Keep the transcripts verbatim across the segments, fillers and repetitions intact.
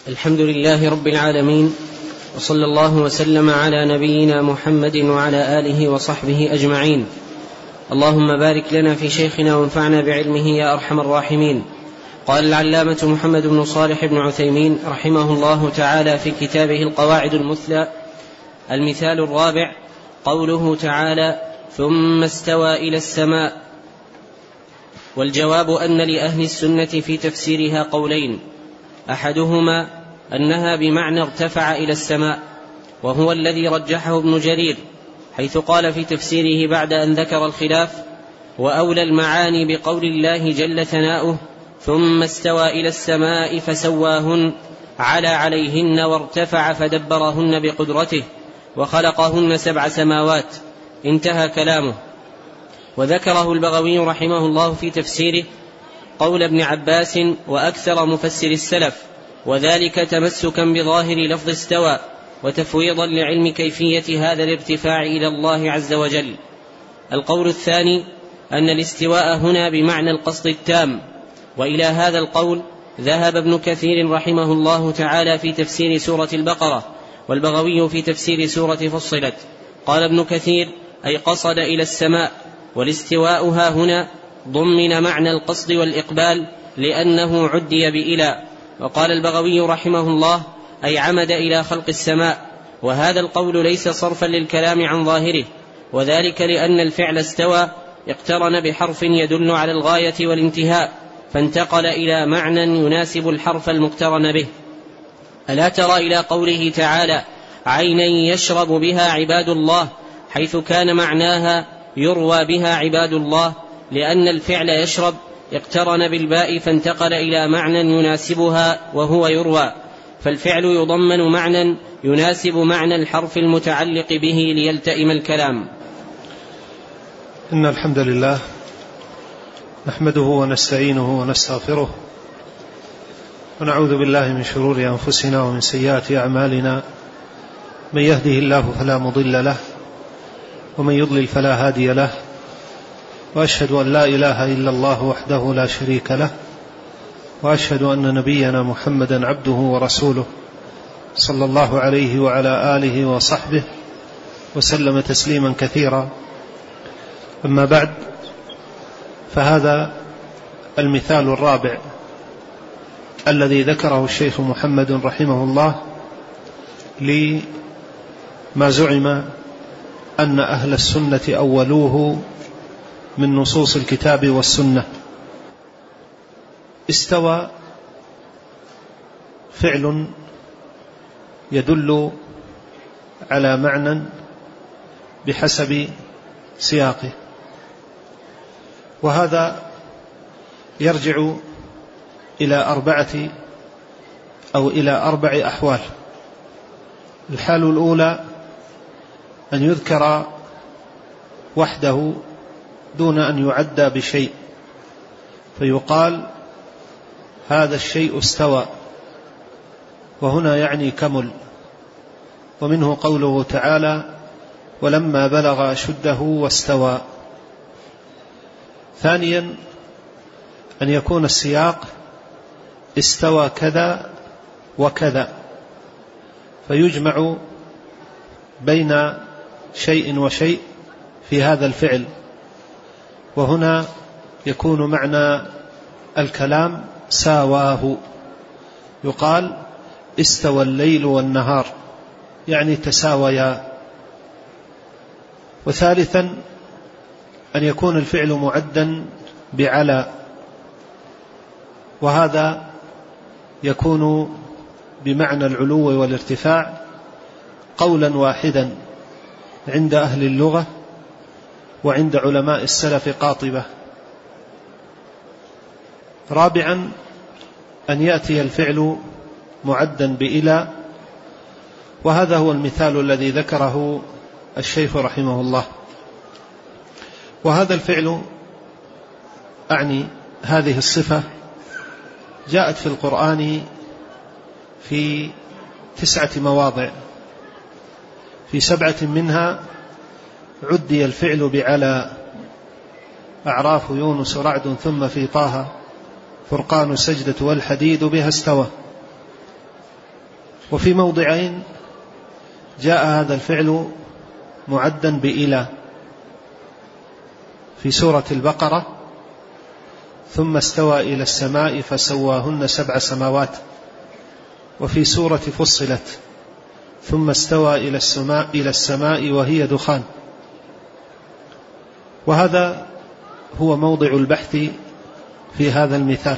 الحمد لله رب العالمين، وصلى الله وسلم على نبينا محمد وعلى آله وصحبه أجمعين. اللهم بارك لنا في شيخنا وانفعنا بعلمه يا أرحم الراحمين. قال العلامة محمد بن صالح بن عثيمين رحمه الله تعالى في كتابه القواعد المثلى: المثال الرابع قوله تعالى: ثم استوى إلى السماء. والجواب أن لأهل السنة في تفسيرها قولين: أحدهما أنها بمعنى ارتفع إلى السماء، وهو الذي رجحه ابن جرير، حيث قال في تفسيره بعد أن ذكر الخلاف: وأولى المعاني بقول الله جل ثناؤه: ثم استوى إلى السماء فسواهن على عليهن وارتفع فدبرهن بقدرته وخلقهن سبع سماوات. انتهى كلامه. وذكره البغوي رحمه الله في تفسيره قول ابن عباس وأكثر مفسر السلف، وذلك تمسكا بظاهر لفظ استوى وتفويضا لعلم كيفية هذا الارتفاع إلى الله عز وجل. القول الثاني أن الاستواء هنا بمعنى القصد التام، وإلى هذا القول ذهب ابن كثير رحمه الله تعالى في تفسير سورة البقرة، والبغوي في تفسير سورة فصلت. قال ابن كثير: أي قصد إلى السماء، والاستواء ها هنا ضمن معنى القصد والإقبال لأنه عدي بإلى. وقال البغوي رحمه الله: أي عمد إلى خلق السماء. وهذا القول ليس صرفا للكلام عن ظاهره، وذلك لأن الفعل استوى اقترن بحرف يدل على الغاية والانتهاء، فانتقل إلى معنى يناسب الحرف المقترن به. ألا ترى إلى قوله تعالى: عينا يشرب بها عباد الله، حيث كان معناها يروى بها عباد الله، لأن الفعل يشرب اقترن بالباء فانتقل إلى معنى يناسبها وهو يروى، فالفعل يضمن معنى يناسب معنى الحرف المتعلق به ليلتئم الكلام. إن الحمد لله نحمده ونستعينه ونستغفره، ونعوذ بالله من شرور أنفسنا ومن سيئات أعمالنا. من يهده الله فلا مضل له، ومن يضلل فلا هادي له، وأشهد أن لا إله إلا الله وحده لا شريك له، وأشهد أن نبينا محمدا عبده ورسوله صلى الله عليه وعلى آله وصحبه وسلم تسليما كثيرا. أما بعد، فهذا المثال الرابع الذي ذكره الشيخ محمد رحمه الله لما زعم أن أهل السنة أولوه من نصوص الكتاب والسنة. استوى فعل يدل على معنى بحسب سياقه، وهذا يرجع إلى أربعة أو إلى أربع أحوال. الحال الأولى أن يذكر وحده دون أن يعدى بشيء، فيقال هذا الشيء استوى، وهنا يعني كمل. ومنه قوله تعالى: ولما بلغ أشده واستوى. ثانيا أن يكون السياق استوى كذا وكذا، فيجمع بين شيء وشيء في هذا الفعل، وهنا يكون معنى الكلام ساواه، يقال استوى الليل والنهار، يعني تساويا. وثالثا أن يكون الفعل معدا بعلى، وهذا يكون بمعنى العلو والارتفاع قولا واحدا عند أهل اللغة وعند علماء السلف قاطبة. رابعا أن يأتي الفعل معدا بإلى، وهذا هو المثال الذي ذكره الشيخ رحمه الله. وهذا الفعل أعني هذه الصفة جاءت في القرآن في تسعة مواضع، في سبعة منها عدي الفعل بعلى: أعراف، يونس، رعد، ثم في طه، فرقان، سجدة، والحديد بها استوى. وفي موضعين جاء هذا الفعل معدا بإلى: في سورة البقرة: ثم استوى إلى السماء فسواهن سبع سماوات. وفي سورة فصلت: ثم استوى إلى السماء, إلى السماء وهي دخان. وهذا هو موضع البحث في هذا المثال.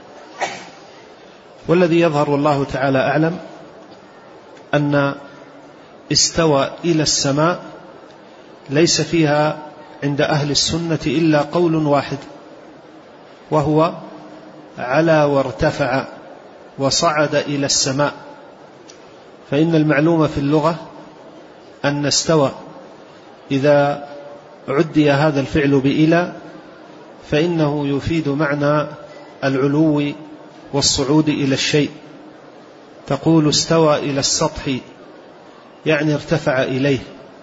والذي يظهر والله تعالى أعلم أن استوى إلى السماء ليس فيها عند أهل السنة إلا قول واحد، وهو علا وارتفع وصعد إلى السماء. فإن المعلومة في اللغة أن استوى إذا عدي هذا الفعل بإلى فإنه يفيد معنى العلو والصعود إلى الشيء. تقول استوى إلى السطح، يعني ارتفع إليه.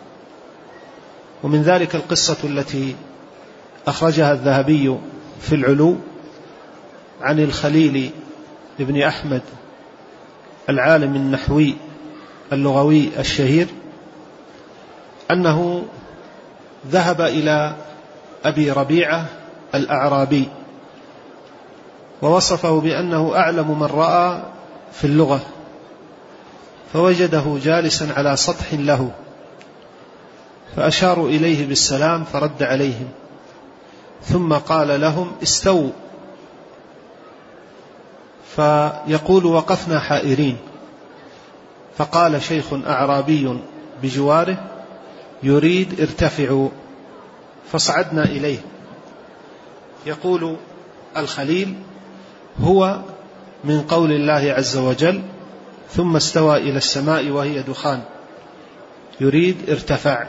ومن ذلك القصة التي أخرجها الذهبي في العلو عن الخليل ابن أحمد العالم النحوي اللغوي الشهير، أنه ذهب إلى أبي ربيعة الأعرابي ووصفه بأنه أعلم من رأى في اللغة، فوجده جالسا على سطح له، فأشاروا إليه بالسلام فرد عليهم، ثم قال لهم: استووا. فيقول: وقفنا حائرين، فقال شيخ أعرابي بجواره: يريد ارتفعوا، فصعدنا إليه. يقول الخليل: هو من قول الله عز وجل: ثم استوى إلى السماء وهي دخان، يريد ارتفع.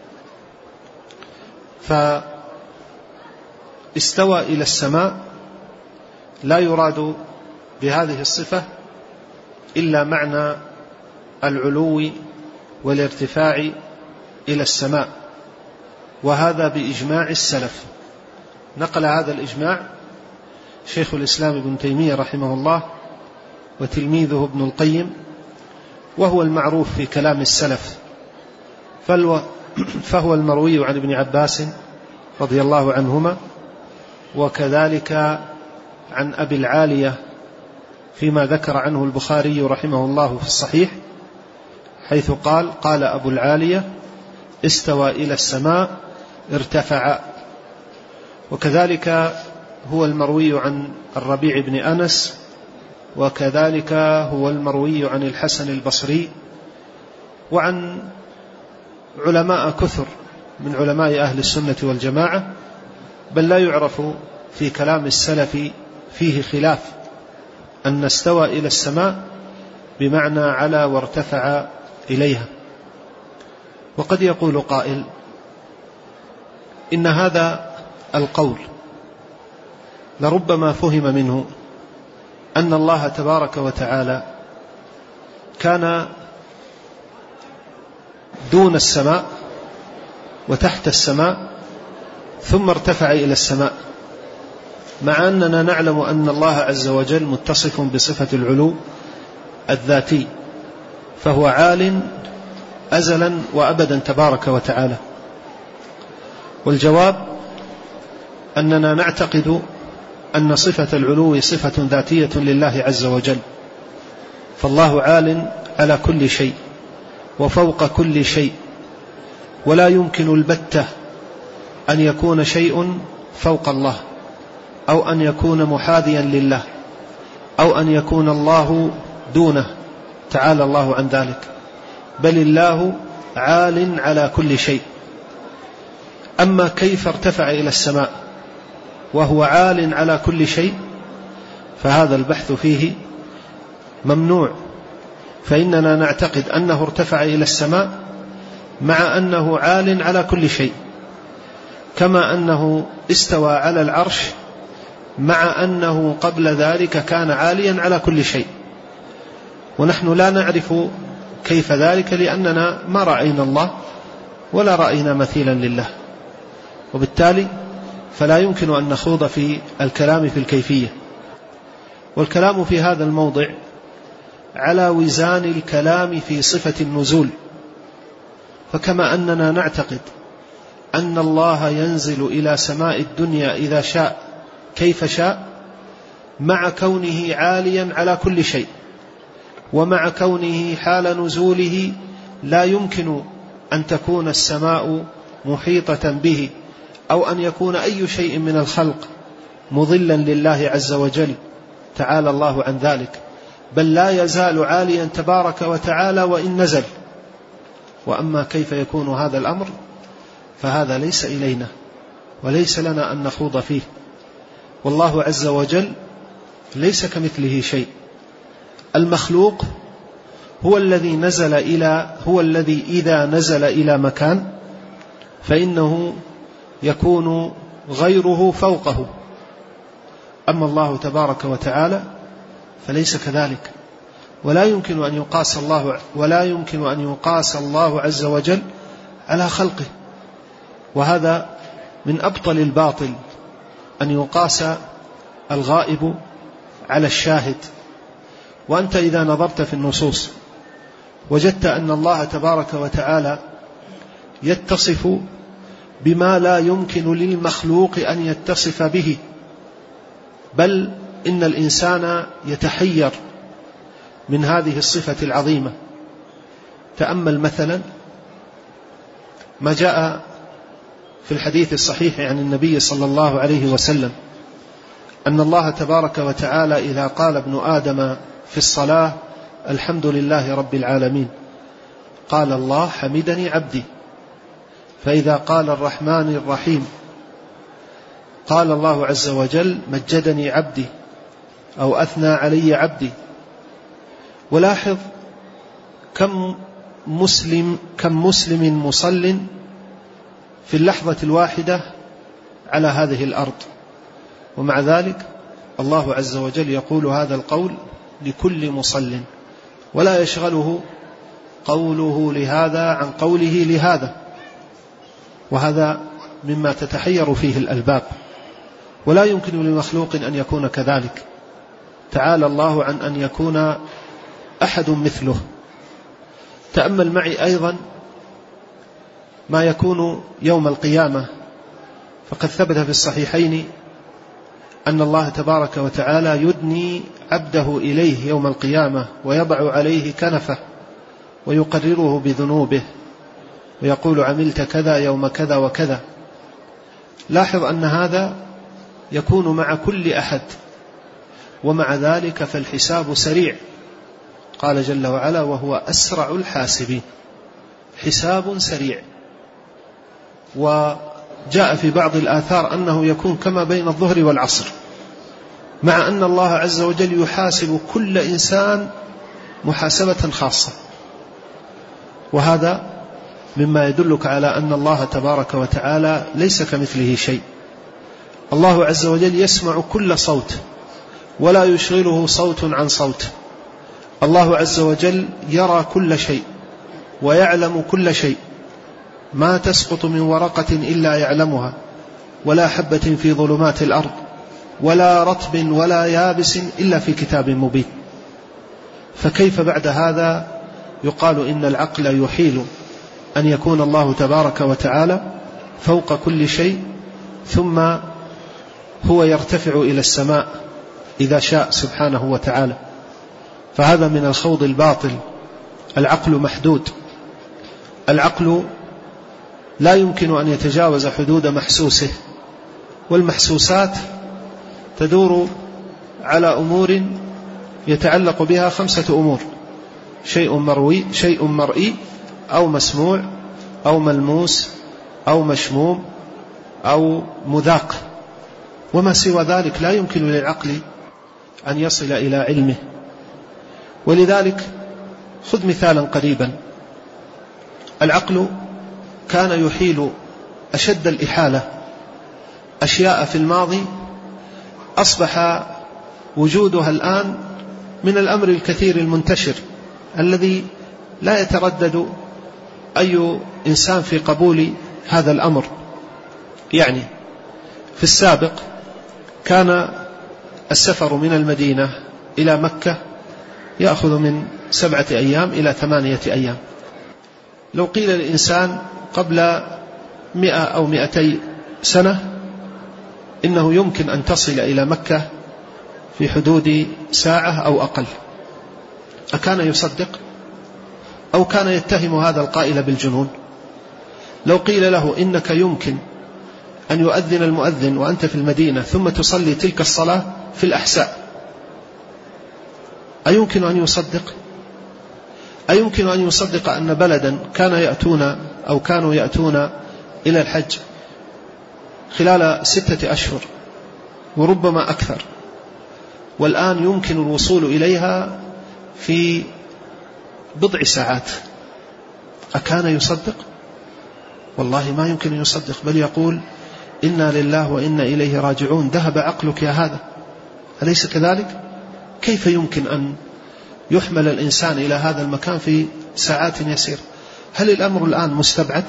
فاستوى إلى السماء لا يراد بهذه الصفة إلا معنى العلو والارتفاع إلى السماء، وهذا بإجماع السلف. نقل هذا الإجماع شيخ الإسلام ابن تيمية رحمه الله وتلميذه ابن القيم، وهو المعروف في كلام السلف، فهو المروي عن ابن عباس رضي الله عنهما، وكذلك عن أبي العالية فيما ذكر عنه البخاري رحمه الله في الصحيح، حيث قال: قال أبو العالية: استوى إلى السماء ارتفع. وكذلك هو المروي عن الربيع بن أنس، وكذلك هو المروي عن الحسن البصري، وعن علماء كثر من علماء أهل السنة والجماعة، بل لا يعرف في كلام السلف فيه خلاف أن استوى إلى السماء بمعنى علا وارتفع إليها. وقد يقول قائل: إن هذا القول لربما فهم منه أن الله تبارك وتعالى كان دون السماء وتحت السماء ثم ارتفع إلى السماء، مع أننا نعلم أن الله عز وجل متصف بصفة العلو الذاتي، فهو عال أزلا وأبدا تبارك وتعالى. والجواب أننا نعتقد أن صفة العلو صفة ذاتية لله عز وجل، فالله عال على كل شيء وفوق كل شيء، ولا يمكن البتة أن يكون شيء فوق الله، أو أن يكون محاذيا لله، أو أن يكون الله دونه، تعالى الله عن ذلك، بل الله عال على كل شيء. أما كيف ارتفع إلى السماء وهو عال على كل شيء فهذا البحث فيه ممنوع، فإننا نعتقد أنه ارتفع إلى السماء مع أنه عال على كل شيء، كما أنه استوى على العرش مع أنه قبل ذلك كان عاليا على كل شيء. ونحن لا نعرف كيف ذلك، لأننا ما رأينا الله ولا رأينا مثيلا لله، وبالتالي فلا يمكن أن نخوض في الكلام في الكيفية. والكلام في هذا الموضع على وزان الكلام في صفة النزول. فكما أننا نعتقد أن الله ينزل إلى سماء الدنيا إذا شاء كيف شاء، مع كونه عاليا على كل شيء، ومع كونه حال نزوله لا يمكن أن تكون السماء محيطة به، أو أن يكون أي شيء من الخلق مضلا لله عز وجل، تعالى الله عن ذلك، بل لا يزال عاليا تبارك وتعالى وإن نزل. وأما كيف يكون هذا الأمر فهذا ليس إلينا وليس لنا أن نخوض فيه. والله عز وجل ليس كمثله شيء. المخلوق هو الذي نزل إلى هو الذي إذا نزل إلى مكان فإنه يكون غيره فوقه، أما الله تبارك وتعالى فليس كذلك، ولا يمكن أن يقاس الله ولا يمكن أن يقاس الله عز وجل على خلقه. وهذا من أبطل الباطل أن يقاس الغائب على الشاهد. وأنت إذا نظرت في النصوص وجدت أن الله تبارك وتعالى يتصف بما لا يمكن للمخلوق أن يتصف به، بل إن الإنسان يتحير من هذه الصفة العظيمة. تأمل مثلا ما جاء في الحديث الصحيح عن النبي صلى الله عليه وسلم أن الله تبارك وتعالى إذا قال ابن آدم في الصلاة الحمد لله رب العالمين قال الله حمدني عبدي، فإذا قال الرحمن الرحيم قال الله عز وجل مجدني عبدي أو أثنى علي عبدي. ولاحظ كم مسلم كم مسلم مصل في اللحظة الواحدة على هذه الأرض، ومع ذلك الله عز وجل يقول هذا القول لكل مصل، ولا يشغله قوله لهذا عن قوله لهذا. وهذا مما تتحير فيه الألباب، ولا يمكن لمخلوق أن يكون كذلك. تعالى الله عن أن يكون أحد مثله. تأمل معي أيضا ما يكون يوم القيامة، فقد ثبت في الصحيحين أن الله تبارك وتعالى يدني عبده إليه يوم القيامة ويضع عليه كنفه ويقرره بذنوبه ويقول عملت كذا يوم كذا وكذا. لاحظ أن هذا يكون مع كل أحد، ومع ذلك فالحساب سريع. قال جل وعلا وهو أسرع الحاسبين، حساب سريع. وجاء في بعض الآثار أنه يكون كما بين الظهر والعصر، مع أن الله عز وجل يحاسب كل إنسان محاسبة خاصة. وهذا مما يدلك على أن الله تبارك وتعالى ليس كمثله شيء. الله عز وجل يسمع كل صوت ولا يشغله صوت عن صوت. الله عز وجل يرى كل شيء ويعلم كل شيء، ما تسقط من ورقة إلا يعلمها، ولا حبة في ظلمات الأرض، ولا رطب ولا يابس إلا في كتاب مبين. فكيف بعد هذا يقال إن العقل يحيل أن يكون الله تبارك وتعالى فوق كل شيء ثم هو يرتفع إلى السماء إذا شاء سبحانه وتعالى؟ فهذا من الخوض الباطل. العقل محدود، العقل لا يمكن أن يتجاوز حدود محسوسه، والمحسوسات تدور على أمور يتعلق بها خمسة أمور: شيء مروي، شيء مرئي، أو مسموع، أو ملموس، أو مشموم، أو مذاق. وما سوى ذلك لا يمكن للعقل أن يصل إلى علمه. ولذلك خذ مثالا قريبا: العقل كان يحيل أشد الإحالة أشياء في الماضي أصبح وجودها الآن من الأمر الكثير المنتشر الذي لا يتردد أي إنسان في قبول هذا الأمر. يعني في السابق كان السفر من المدينة إلى مكة يأخذ من سبعة أيام إلى ثمانية أيام. لو قيل للإنسان قبل مئة أو مئتي سنة إنه يمكن أن تصل إلى مكة في حدود ساعة أو أقل، أكان يصدق أو كان يتهم هذا القائل بالجنون؟ لو قيل له إنك يمكن أن يؤذن المؤذن وأنت في المدينة ثم تصلي تلك الصلاة في الأحساء، أيمكن أن يصدق؟ أيمكن أن يصدق أن بلدا كان يأتون أو كانوا يأتون إلى الحج خلال ستة أشهر وربما أكثر، والآن يمكن الوصول إليها في بضع ساعات، أكان يصدق؟ والله ما يمكن أن يصدق، بل يقول إنا لله وإنا إليه راجعون، ذهب عقلك يا هذا، أليس كذلك؟ كيف يمكن أن يحمل الإنسان إلى هذا المكان في ساعات يسير؟ هل الأمر الآن مستبعد؟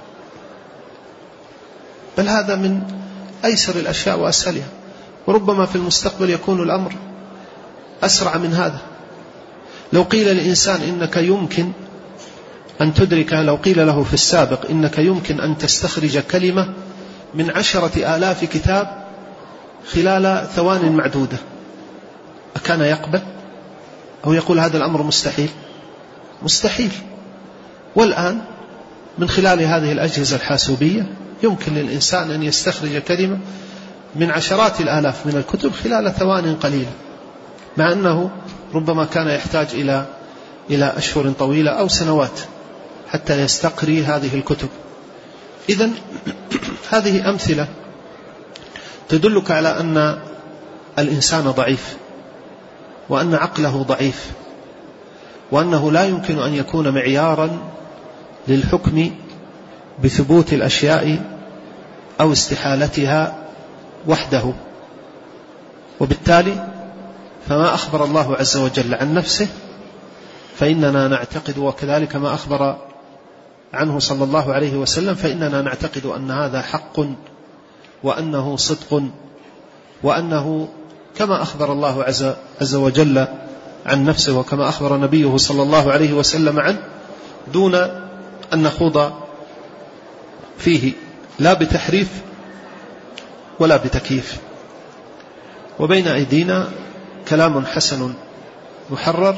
بل هذا من أيسر الأشياء وأسهلها، وربما في المستقبل يكون الأمر أسرع من هذا. لو قيل للإنسان إنك يمكن أن تدرك، لو قيل له في السابق إنك يمكن أن تستخرج كلمة من عشرة آلاف كتاب خلال ثوان معدودة، أكان يقبل أو يقول هذا الأمر مستحيل؟ مستحيل. والآن من خلال هذه الأجهزة الحاسوبية يمكن للإنسان أن يستخرج كلمة من عشرات الآلاف من الكتب خلال ثوان قليلة، مع أنه ربما كان يحتاج إلى إلى أشهر طويلة أو سنوات حتى يستقري هذه الكتب. إذن هذه أمثلة تدلك على أن الإنسان ضعيف، وأن عقله ضعيف، وأنه لا يمكن أن يكون معيارا للحكم بثبوت الأشياء أو استحالتها وحده. وبالتالي فما أخبر الله عز وجل عن نفسه فإننا نعتقد، وكذلك ما أخبر عنه صلى الله عليه وسلم فإننا نعتقد أن هذا حق، وأنه صدق، وأنه كما أخبر الله عز, عز وجل عن نفسه وكما أخبر نبيه صلى الله عليه وسلم عنه، دون أن نخوض فيه لا بتحريف ولا بتكييف. وبين أيدينا كلام حسن محرر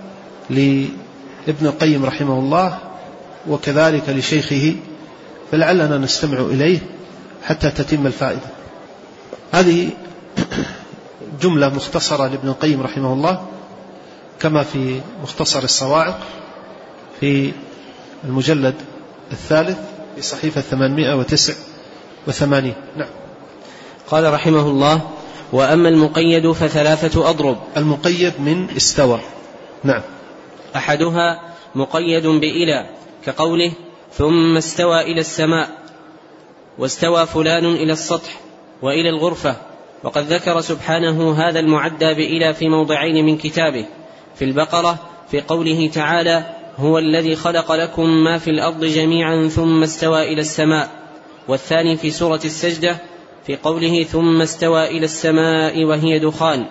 لابن القيم رحمه الله وكذلك لشيخه، فلعلنا نستمع إليه حتى تتم الفائدة. هذه جملة مختصرة لابن القيم رحمه الله كما في مختصر الصواعق في المجلد الثالث في صحيفة ثمانمائة وتسعة وثمانين. نعم. قال رحمه الله: وأما المقيد فثلاثة أضرب. المقيد من استوى. نعم. أحدها مقيد بإلى، كقوله ثم استوى إلى السماء، واستوى فلان إلى السطح وإلى الغرفة، وقد ذكر سبحانه هذا المعدى بإلى في موضعين من كتابه، في البقرة في قوله تعالى: هو الذي خلق لكم ما في الأرض جميعا ثم استوى إلى السماء، والثاني في سورة السجدة في قوله ثم استوى إلى السماء وهي دخان،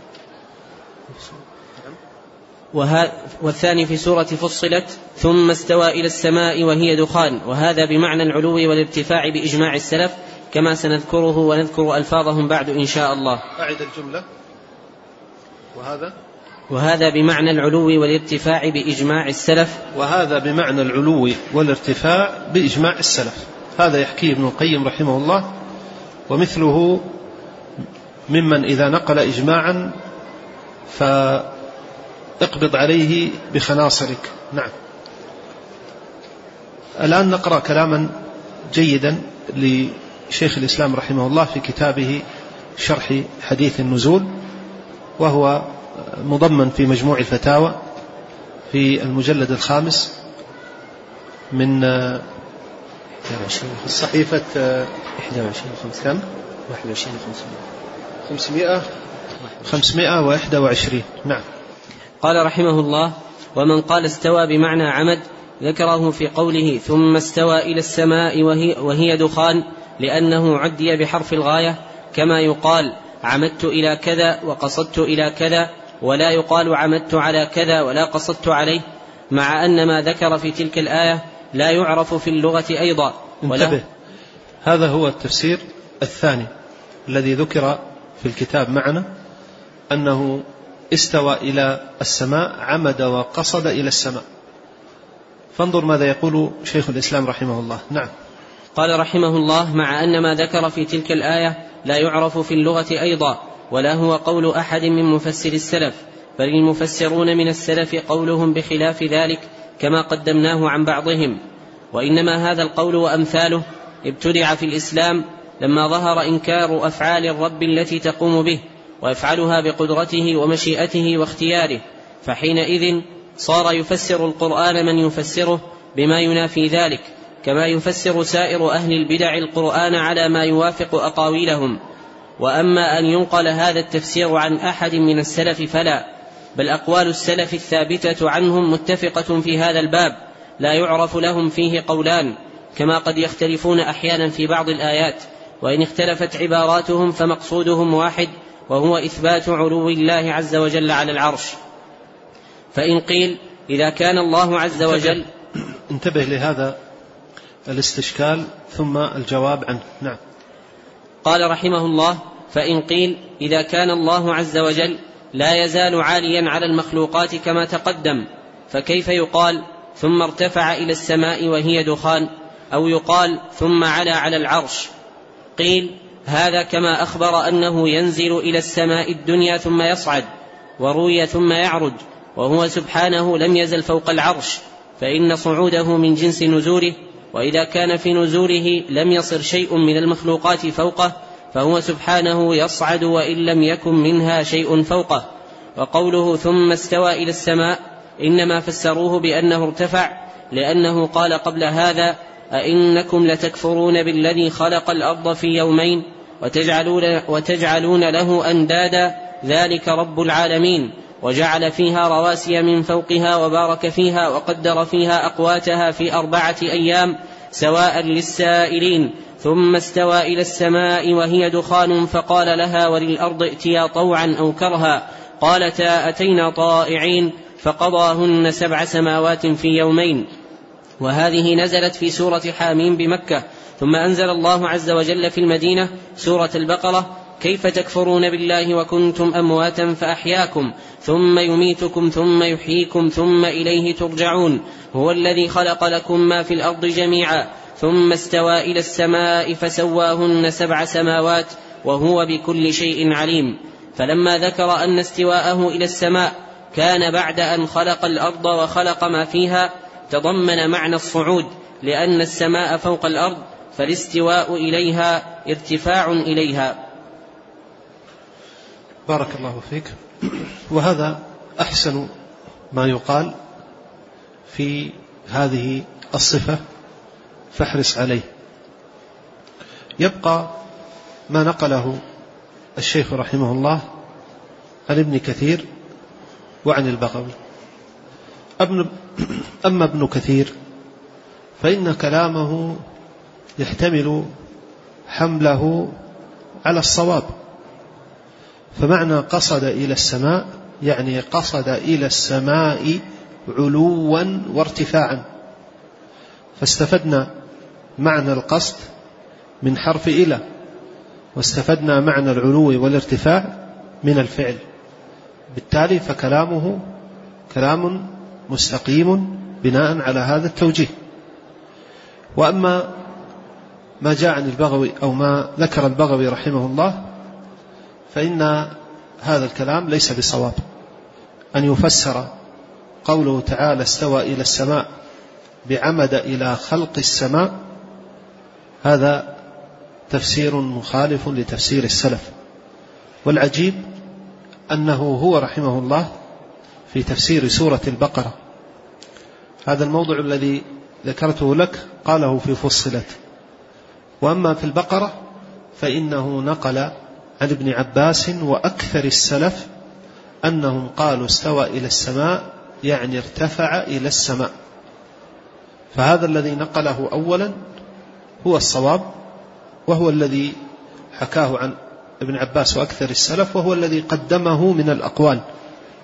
والثاني في سورة فصلت ثم استوى إلى السماء وهي دخان، وهذا بمعنى العلو والارتفاع بإجماع السلف كما سنذكره ونذكر ألفاظهم بعد إن شاء الله. أعد الجملة. وهذا وهذا بمعنى العلو والارتفاع بإجماع السلف. وهذا بمعنى العلو والارتفاع بإجماع السلف. هذا يحكيه ابن القيم رحمه الله، ومثله ممن إذا نقل إجماعا فاقبض عليه بخناصرك. نعم. الآن نقرأ كلاما جيدا لشيخ الإسلام رحمه الله في كتابه شرح حديث النزول، وهو مضمن في مجموع الفتاوى في المجلد الخامس من صحيفة كم؟ خمسمائة خمسمائة وواحد وعشرين. نعم. قال رحمه الله: ومن قال استوى بمعنى عمد ذكره في قوله ثم استوى إلى السماء وهي, وهي دخان، لأنه عدي بحرف الغاية، كما يقال عمدت إلى كذا وقصدت إلى كذا، ولا يقال عمدت على كذا ولا قصدت عليه، مع أن ما ذكر في تلك الآية لا يعرف في اللغة أيضا. انتبه، هذا هو التفسير الثاني الذي ذكر في الكتاب معنا، أنه استوى إلى السماء، عمد وقصد إلى السماء. فانظر ماذا يقول شيخ الإسلام رحمه الله. نعم. قال رحمه الله: مع أن ما ذكر في تلك الآية لا يعرف في اللغة أيضا، ولا هو قول أحد من مفسر السلف، بل المفسرون من السلف قولهم بخلاف ذلك كما قدمناه عن بعضهم. وإنما هذا القول وأمثاله ابتدع في الإسلام لما ظهر إنكار أفعال الرب التي تقوم به ويفعلها بقدرته ومشيئته واختياره، فحينئذ صار يفسر القرآن من يفسره بما ينافي ذلك، كما يفسر سائر أهل البدع القرآن على ما يوافق أقاويلهم. وأما أن ينقل هذا التفسير عن أحد من السلف فلا، بل أقوال السلف الثابتة عنهم متفقة في هذا الباب، لا يعرف لهم فيه قولان، كما قد يختلفون أحيانا في بعض الآيات، وإن اختلفت عباراتهم فمقصودهم واحد، وهو إثبات علو الله عز وجل على العرش. فإن قيل إذا كان الله عز وجل، انتبه لهذا الاستشكال ثم الجواب عنه. نعم. قال رحمه الله: فإن قيل إذا كان الله عز وجل لا يزال عاليا على المخلوقات كما تقدم، فكيف يقال ثم ارتفع إلى السماء وهي دخان، أو يقال ثم علا على العرش؟ قيل هذا كما أخبر أنه ينزل إلى السماء الدنيا ثم يصعد، وروي ثم يعرج، وهو سبحانه لم يزل فوق العرش، فإن صعوده من جنس نزوله، وإذا كان في نزوله لم يصر شيء من المخلوقات فوقه، فهو سبحانه يصعد وإن لم يكن منها شيء فوقه. وقوله ثم استوى إلى السماء إنما فسروه بأنه ارتفع، لأنه قال قبل هذا: أئنكم لتكفرون بالذي خلق الأرض في يومين وتجعلون, وتجعلون له أندادا ذلك رب العالمين، وجعل فيها رواسي من فوقها وبارك فيها وقدر فيها أقواتها في أربعة أيام سواء للسائلين، ثم استوى إلى السماء وهي دخان فقال لها وللأرض ائتيا طوعا أو كرها قالتا أتينا طائعين، فقضاهن سبع سماوات في يومين. وهذه نزلت في سورة حاميم بمكة. ثم أنزل الله عز وجل في المدينة سورة البقرة: كيف تكفرون بالله وكنتم أمواتا فأحياكم ثم يميتكم ثم يحييكم ثم إليه ترجعون، هو الذي خلق لكم ما في الأرض جميعا ثم استوى إلى السماء فسواهن سبع سماوات وهو بكل شيء عليم. فلما ذكر أن استواءه إلى السماء كان بعد أن خلق الأرض وخلق ما فيها، تضمن معنى الصعود، لأن السماء فوق الأرض، فالاستواء إليها ارتفاع إليها. بارك الله فيك. وهذا أحسن ما يقال في هذه الصفة، فاحرص عليه. يبقى ما نقله الشيخ رحمه الله عن ابن كثير وعن البغوي. أما ابن كثير فإن كلامه يحتمل حمله على الصواب، فمعنى قصد إلى السماء يعني قصد إلى السماء علوا وارتفاعا، فاستفدنا معنى القصد من حرف إلى، واستفدنا معنى العلو والارتفاع من الفعل، بالتالي فكلامه كلام مستقيم بناء على هذا التوجيه. وأما ما جاء عن البغوي أو ما ذكر البغوي رحمه الله فإن هذا الكلام ليس بصواب، أن يفسر قوله تعالى استوى إلى السماء بعمد إلى خلق السماء، هذا تفسير مخالف لتفسير السلف. والعجيب أنه هو رحمه الله في تفسير سورة البقرة، هذا الموضع الذي ذكرته لك قاله في فصلت، وأما في البقرة فإنه نقل عن ابن عباس وأكثر السلف أنهم قالوا استوى إلى السماء يعني ارتفع إلى السماء، فهذا الذي نقله أولا هو الصواب، وهو الذي حكاه عن ابن عباس وأكثر السلف، وهو الذي قدمه من الأقوال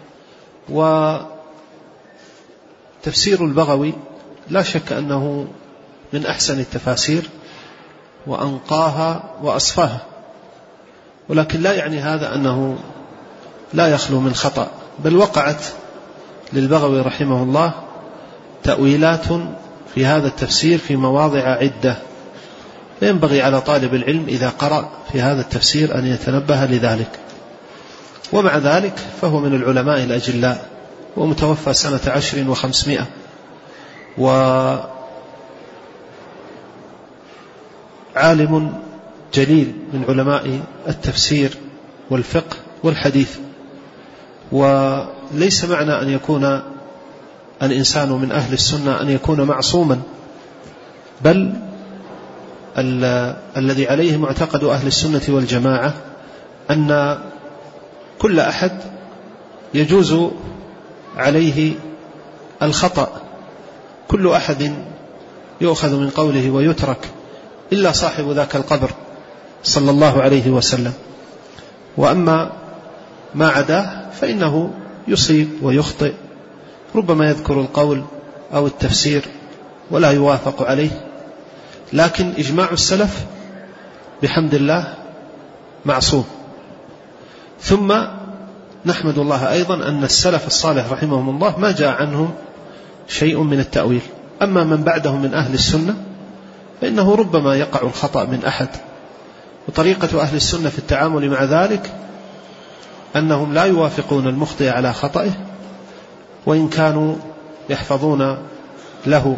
وتفسير البغوي لا شك أنه من أحسن التفاسير وأنقاها وأصفاها، ولكن لا يعني هذا أنه لا يخلو من خطأ، بل وقعت للبغوي رحمه الله تأويلات في هذا التفسير في مواضع عدة، فينبغي على طالب العلم إذا قرأ في هذا التفسير أن يتنبه لذلك. ومع ذلك فهو من العلماء الأجلاء، ومتوفى سنة عشر وخمسمائة، وعالم جليل من علماء التفسير والفقه والحديث. وليس معنى أن يكون الإنسان من أهل السنة أن يكون معصوما، بل ال الذي عليه معتقد أهل السنة والجماعة أن كل أحد يجوز عليه الخطأ، كل أحد يؤخذ من قوله ويترك إلا صاحب ذاك القبر صلى الله عليه وسلم، وأما ما عداه فإنه يصيب ويخطئ، ربما يذكر القول أو التفسير ولا يوافق عليه، لكن إجماع السلف بحمد الله معصوم. ثم نحمد الله أيضا أن السلف الصالح رحمهم الله ما جاء عنهم شيء من التأويل. أما من بعدهم من أهل السنة فإنه ربما يقع الخطأ من أحد، وطريقة أهل السنة في التعامل مع ذلك أنهم لا يوافقون المخطئ على خطئه، وإن كانوا يحفظون له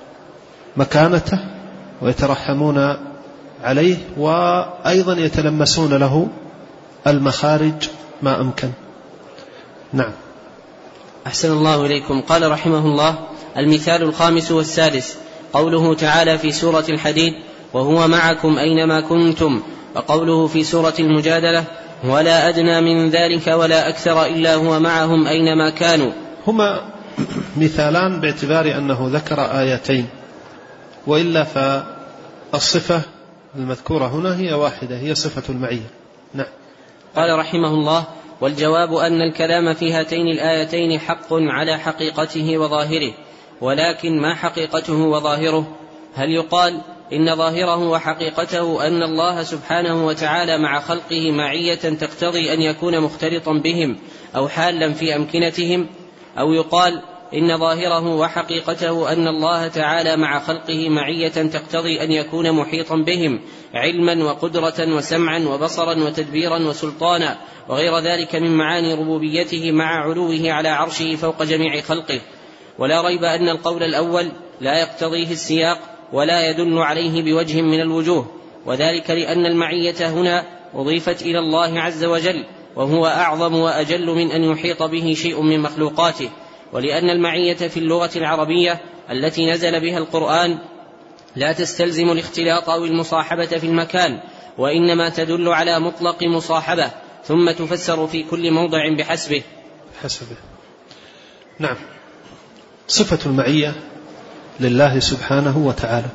مكانته ويترحمون عليه، وأيضا يتلمسون له المخارج ما أمكن. نعم. أحسن الله إليكم. قال رحمه الله: المثال الخامس والسادس قوله تعالى في سورة الحديد: وهو معكم أينما كنتم، وقوله في سورة المجادلة: ولا أدنى من ذلك ولا أكثر إلا هو معهم أينما كانوا. هما مثالان باعتبار أنه ذكر آيتين، وإلا فالصفة المذكورة هنا هي واحدة، هي صفة المعية. نعم. قال رحمه الله: والجواب أن الكلام في هاتين الآيتين حق على حقيقته وظاهره، ولكن ما حقيقته وظاهره؟ هل يقال إن ظاهره وحقيقته أن الله سبحانه وتعالى مع خلقه معية تقتضي أن يكون مختلطا بهم أو حالا في أمكنتهم؟ أو يقال إن ظاهره وحقيقته أن الله تعالى مع خلقه معية تقتضي أن يكون محيطا بهم علما وقدرة وسمعا وبصرا وتدبيرا وسلطانا وغير ذلك من معاني ربوبيته مع علوه على عرشه فوق جميع خلقه؟ ولا ريب أن القول الأول لا يقتضيه السياق ولا يدل عليه بوجه من الوجوه، وذلك لأن المعية هنا أضيفت إلى الله عز وجل، وهو أعظم وأجل من أن يحيط به شيء من مخلوقاته، ولأن المعية في اللغة العربية التي نزل بها القرآن لا تستلزم الاختلاط أو المصاحبة في المكان، وإنما تدل على مطلق مصاحبة، ثم تفسر في كل موضع بحسبه حسبه. نعم. صفة المعية لله سبحانه وتعالى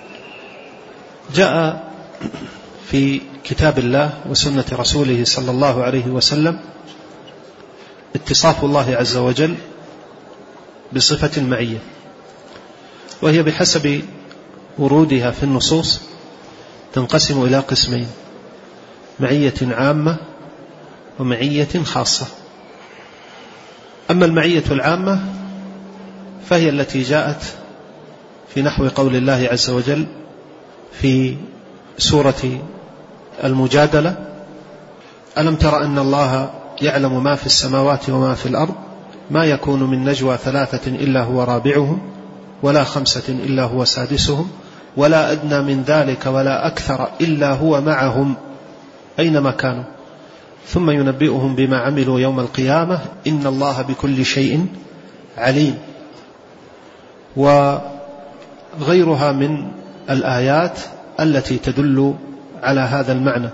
جاء في كتاب الله وسنة رسوله صلى الله عليه وسلم اتصاف الله عز وجل بصفة المعية، وهي بحسب ورودها في النصوص تنقسم إلى قسمين: معية عامة ومعية خاصة. أما المعية العامة فهي التي جاءت في نحو قول الله عز وجل في سورة المجادلة: ألم تر أن الله يعلم ما في السماوات وما في الأرض، ما يكون من نجوى ثلاثة إلا هو رابعهم ولا خمسة إلا هو سادسهم ولا أدنى من ذلك ولا أكثر إلا هو معهم أينما كانوا ثم ينبئهم بما عملوا يوم القيامة إن الله بكل شيء عليم. وغيرها من الآيات التي تدل على هذا المعنى.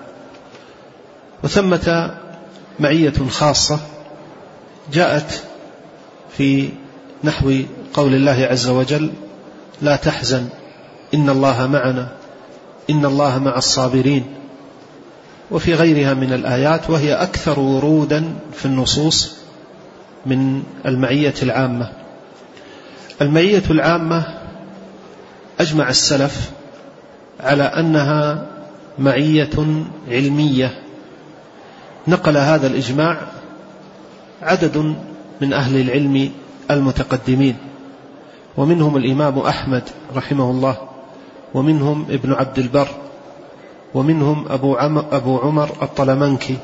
وثمة معية خاصة جاءت في نحو قول الله عز وجل: لا تحزن إن الله معنا إن الله مع الصابرين، وفي غيرها من الآيات، وهي أكثر ورودا في النصوص من المعية العامة. المعية العامة أجمع السلف على أنها معية علمية، نقل هذا الإجماع عدد من أهل العلم المتقدمين، ومنهم الإمام أحمد رحمه الله، ومنهم ابن عبد البر، ومنهم أبو عمر, أبو عمر الطلمنكي،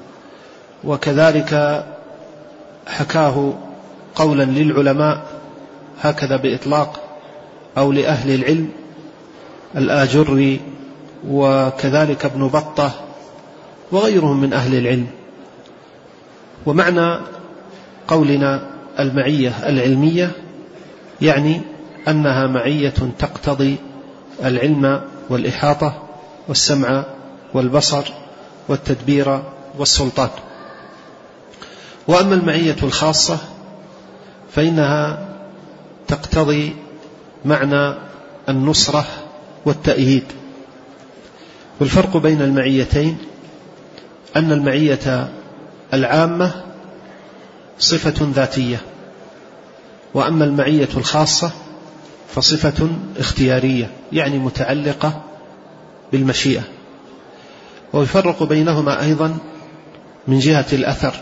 وكذلك حكاه قولا للعلماء هكذا بإطلاق أو لأهل العلم الآجري، وكذلك ابن بطة وغيرهم من أهل العلم. ومعنى قولنا المعية العلمية يعني أنها معية تقتضي العلم والإحاطة والسمع والبصر والتدبير والسلطان. وأما المعية الخاصة فإنها تقتضي معنى النصرة والتأييد. والفرق بين المعيتين أن المعية العامة صفة ذاتية، وأما المعية الخاصة فصفة اختيارية، يعني متعلقة بالمشيئة. ويفرق بينهما أيضا من جهة الأثر،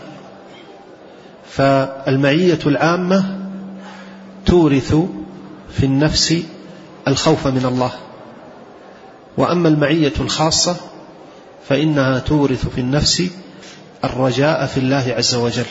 فالمعية العامة تورث في النفس الخوف من الله، وأما المعية الخاصة فإنها تورث في النفس الرجاء في الله عز وجل.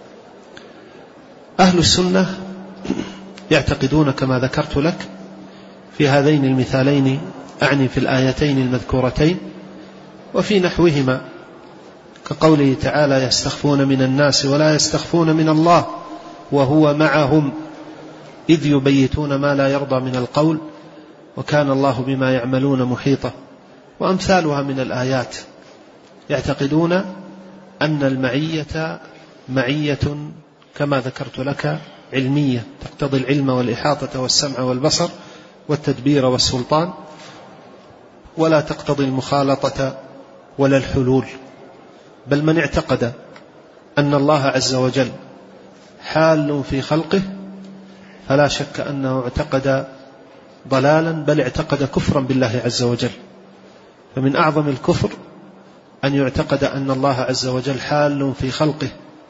أهل السنة يعتقدون كما ذكرت لك في هذين المثالين، أعني في الآيتين المذكورتين وفي نحوهما، كقوله تعالى يستخفون من الناس ولا يستخفون من الله وهو معهم إذ يبيتون ما لا يرضى من القول وكان الله بما يعملون محيطا، وأمثالها من الآيات. يعتقدون أن المعية معية كما ذكرت لك علمية، تقتضي العلم والإحاطة والسمع والبصر والتدبير والسلطان، ولا تقتضي المخالطة ولا الحلول. بل من اعتقد أن الله عز وجل حال في خلقه فلا شك أنه اعتقد ضلالا، بل اعتقد كفرا بالله عز وجل. فمن أعظم الكفر أن يعتقد أن الله عز وجل حال في خلقه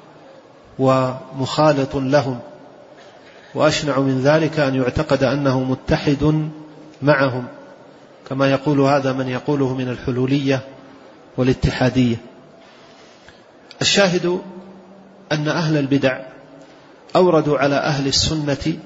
ومخالط لهم، وأشنع من ذلك أن يعتقد أنه متحد معهم، كما يقول هذا من يقوله من الحلولية والاتحادية. الشاهد أن أهل البدع أوردوا على أهل السنة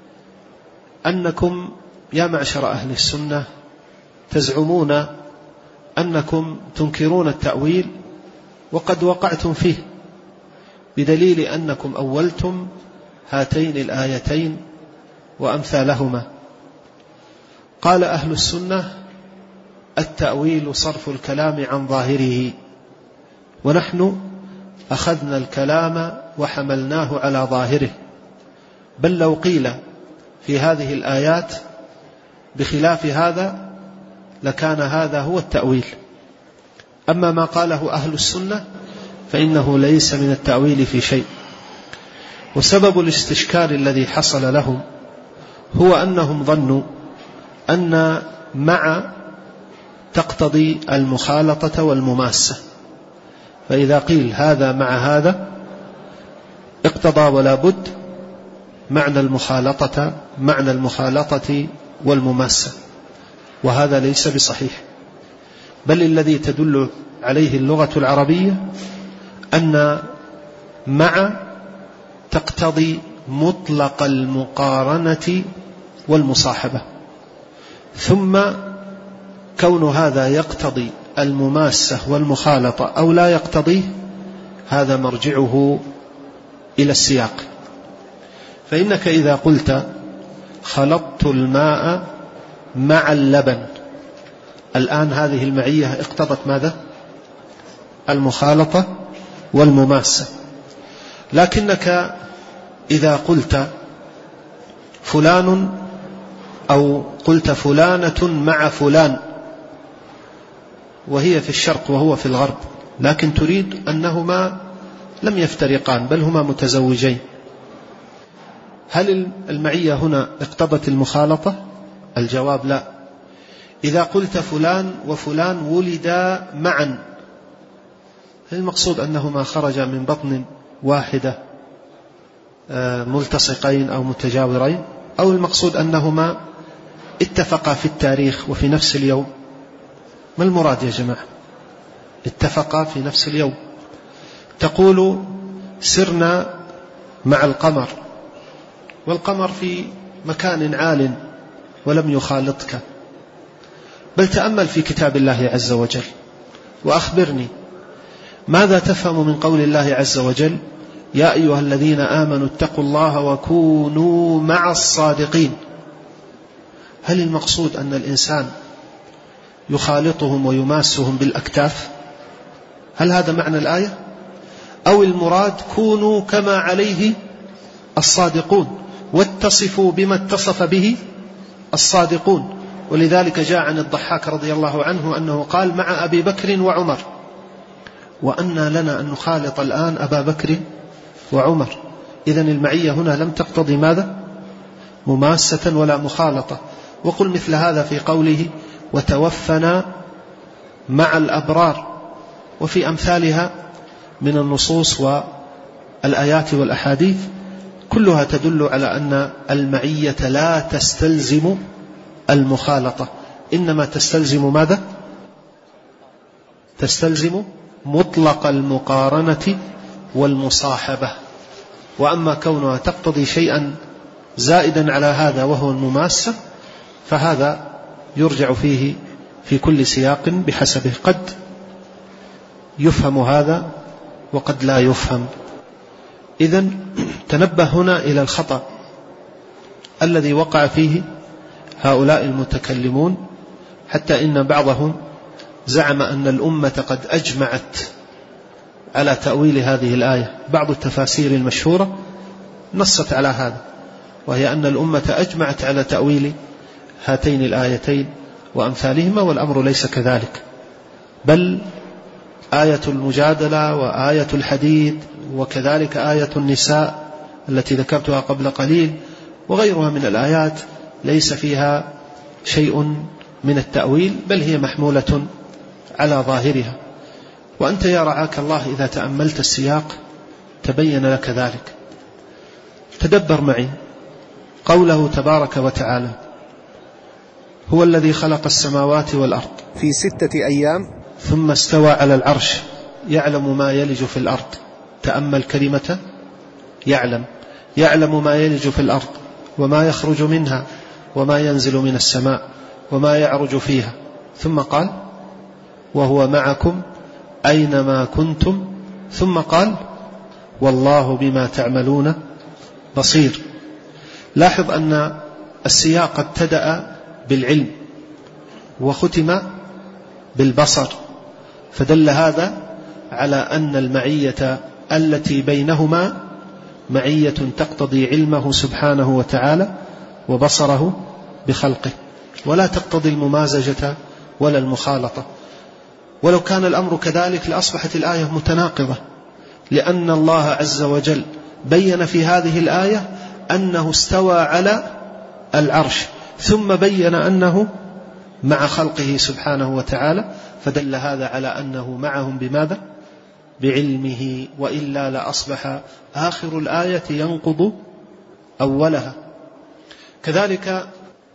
أنكم يا معشر أهل السنة تزعمون أنكم تنكرون التأويل وقد وقعتم فيه، بدليل أنكم أولتم هاتين الآيتين وأمثالهما. قال أهل السنة التأويل صرف الكلام عن ظاهره، ونحن أخذنا الكلام وحملناه على ظاهره، بل لو قيل في هذه الآيات بخلاف هذا لكان هذا هو التأويل. أما ما قاله أهل السنة فإنه ليس من التأويل في شيء. وسبب الاستشكال الذي حصل لهم هو أنهم ظنوا أن مع تقتضي المخالطة والمماسة، فإذا قيل هذا مع هذا اقتضى ولا بد معنى المخالطة معنى المخالطة والمماسة، وهذا ليس بصحيح. بل الذي تدل عليه اللغة العربية أن مع تقتضي مطلق المقارنة والمصاحبة، ثم كون هذا يقتضي المماسة والمخالطة أو لا يقتضيه هذا مرجعه إلى السياق. فإنك إذا قلت خلطت الماء مع اللبن، الآن هذه المعية اقتضت ماذا؟ المخالطة والمماسة. لكنك إذا قلت فلان أو قلت فلانة مع فلان وهي في الشرق وهو في الغرب، لكن تريد أنهما لم يفترقان بل هما متزوجين. هل المعية هنا اقتضت المخالطة؟ الجواب لا. إذا قلت فلان وفلان ولدا معا، هل المقصود أنهما خرجا من بطن واحدة ملتصقين أو متجاورين، أو المقصود أنهما اتفقا في التاريخ وفي نفس اليوم؟ ما المراد يا جماعة؟ اتفقا في نفس اليوم. تقول سرنا مع القمر، والقمر في مكان عال ولم يخالطك، بل تأمل في كتاب الله عز وجل وأخبرني ماذا تفهم من قول الله عز وجل: يا أيها الذين آمنوا اتقوا الله وكونوا مع الصادقين. هل المقصود أن الإنسان يخالطهم ويماسهم بالأكتاف؟ هل هذا معنى الآية؟ أو المراد كونوا كما عليه الصادقون، واتصفوا بما اتصف به الصادقون. ولذلك جاء عن الضحاك رضي الله عنه أنه قال: مع أبي بكر وعمر. وأن لنا أن نخالط الآن أبا بكر وعمر. إذن المعية هنا لم تقتضي ماذا؟ مماسة ولا مخالطة. وقل مثل هذا في قوله: وتوفنا مع الأبرار، وفي أمثالها من النصوص والآيات والأحاديث، كلها تدل على أن المعية لا تستلزم المخالطة، إنما تستلزم ماذا؟ تستلزم مطلق المقارنة والمصاحبة. وأما كونها تقتضي شيئا زائدا على هذا وهو المماسة، فهذا يرجع فيه في كل سياق بحسبه، قد يفهم هذا وقد لا يفهم. إذن تنبه هنا إلى الخطأ الذي وقع فيه هؤلاء المتكلمون، حتى إن بعضهم زعم أن الأمة قد أجمعت على تأويل هذه الآية. بعض التفاسير المشهورة نصت على هذا، وهي أن الأمة أجمعت على تأويل هاتين الآيتين وأمثالهما، والأمر ليس كذلك، بل آية المجادلة وآية الحديد وكذلك آية النساء التي ذكرتها قبل قليل وغيرها من الآيات ليس فيها شيء من التأويل، بل هي محمولة على ظاهرها. وأنت يا رعاك الله إذا تأملت السياق تبين لك ذلك. تدبر معي قوله تبارك وتعالى: هو الذي خلق السماوات والأرض في ستة أيام ثم استوى على العرش يعلم ما يلج في الأرض. تأمل كلمة يعلم. يعلم ما يلج في الأرض وما يخرج منها وما ينزل من السماء وما يعرج فيها. ثم قال: وهو معكم أينما كنتم. ثم قال: والله بما تعملون بصير. لاحظ أن السياق ابتدأ بالعلم وختم بالبصر، فدل هذا على أن المعية التي بينهما معية تقتضي علمه سبحانه وتعالى وبصره بخلقه، ولا تقتضي الممازجة ولا المخالطة. ولو كان الأمر كذلك لأصبحت الآية متناقضة، لأن الله عز وجل بين في هذه الآية أنه استوى على العرش، ثم بين أنه مع خلقه سبحانه وتعالى، فدل هذا على أنه معهم بماذا؟ بعلمه، وإلا لأصبح آخر الآية ينقض أولها. كذلك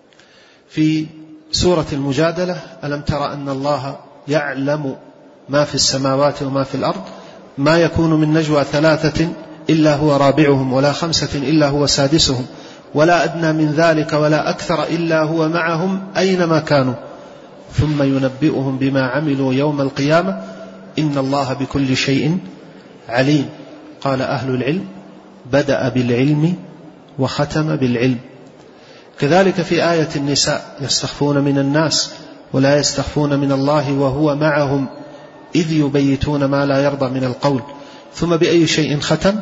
في سورة المجادلة: ألم تر أن الله يعلم ما في السماوات وما في الأرض ما يكون من نجوى ثلاثة إلا هو رابعهم ولا خمسة إلا هو سادسهم ولا أدنى من ذلك ولا أكثر إلا هو معهم أينما كانوا ثم ينبئهم بما عملوا يوم القيامة إن الله بكل شيء عليم. قال أهل العلم: بدأ بالعلم وختم بالعلم. كذلك في آية النساء: يستخفون من الناس ولا يستخفون من الله وهو معهم إذ يبيتون ما لا يرضى من القول. ثم بأي شيء ختم؟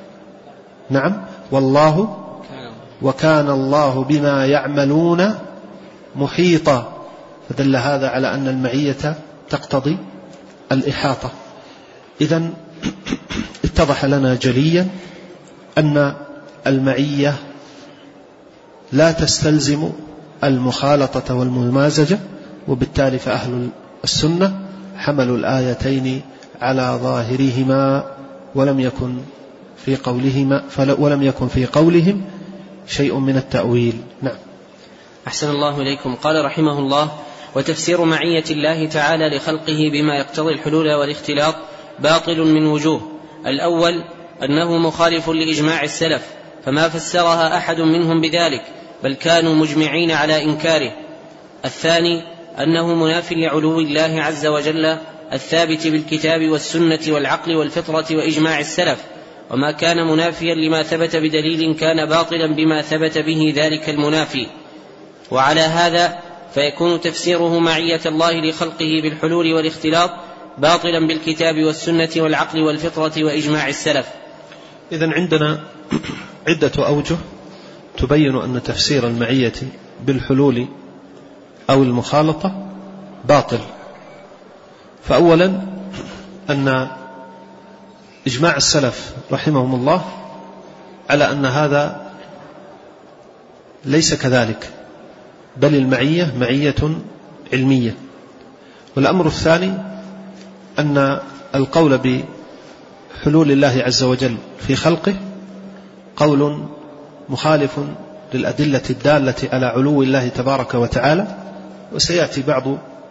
نعم: والله وكان الله بما يعملون محيطا. فدل هذا على أن المعية تقتضي الإحاطة. إذن اتضح لنا جليا أن المعية لا تستلزم المخالطة والممازجة، وبالتالي فأهل السنة حملوا الآيتين على ظاهرهما ولم يكن في قولهما ولم يكن في قولهم شيء من التأويل. نعم. أحسن الله إليكم. قال رحمه الله: وتفسير معية الله تعالى لخلقه بما يقتضي الحلول والاختلاط باطل من وجوه. الأول أنه مخالف لإجماع السلف، فما فسرها أحد منهم بذلك، بل كانوا مجمعين على إنكاره. الثاني أنه مناف لعلو الله عز وجل الثابت بالكتاب والسنة والعقل والفطرة وإجماع السلف، وما كان منافيا لما ثبت بدليل كان باطلا بما ثبت به ذلك المنافي. وعلى هذا فيكون تفسيره معية الله لخلقه بالحلول والاختلاط باطلا بالكتاب والسنة والعقل والفطرة وإجماع السلف. إذن عندنا عدة أوجه تبين أن تفسير المعية بالحلول أو المخالطة باطل. فأولا أن إجماع السلف رحمهم الله على أن هذا ليس كذلك، بل المعية معية علمية. والأمر الثاني أن القول بحلول الله عز وجل في خلقه قول مخالف للأدلة الدالة على علو الله تبارك وتعالى، وسيأتي بعض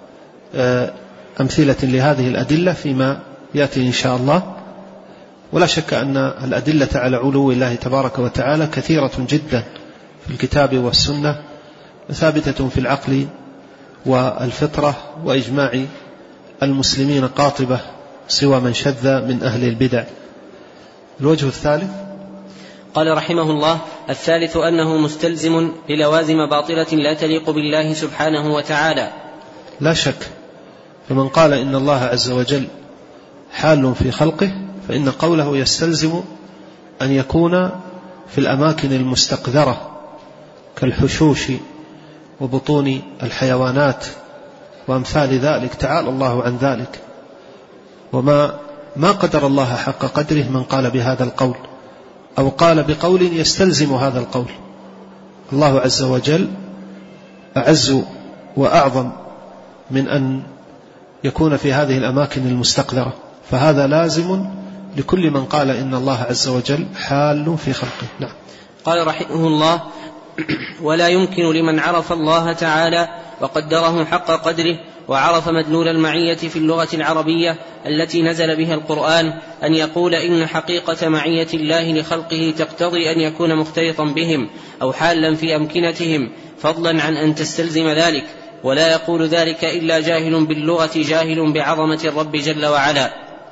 أمثلة لهذه الأدلة فيما يأتي إن شاء الله. ولا شك أن الأدلة على علو الله تبارك وتعالى كثيرة جدا في الكتاب والسنة، ثابتة في العقل والفطرة وإجماع المسلمين قاطبة سوى من شذ من أهل البدع. الوجه الثالث قال رحمه الله: الثالث أنه مستلزم للوازم باطلة لا تليق بالله سبحانه وتعالى. لا شك، فمن قال إن الله عز وجل حال في خلقه فإن قوله يستلزم أن يكون في الأماكن المستقذرة كالحشوش وبطون الحيوانات وأمثال ذلك، تعالى الله عن ذلك. وما ما قدر الله حق قدره من قال بهذا القول أو قال بقول يستلزم هذا القول. الله عز وجل أعز وأعظم من أن يكون في هذه الأماكن المستقذرة، فهذا لازم لكل من قال إن الله عز وجل حال في خلقه. نعم. قال رحمه الله: ولا يمكن لمن عرف الله تعالى وقدره حق قدره وعرف مدلول المعية في اللغة العربية التي نزل بها القرآن أن يقول إن حقيقة معية الله لخلقه تقتضي أن يكون مختلطا بهم أو حالا في أمكنتهم، فضلا عن أن تستلزم ذلك. ولا يقول ذلك إلا جاهل باللغة جاهل بعظمة الرب جل وعلا.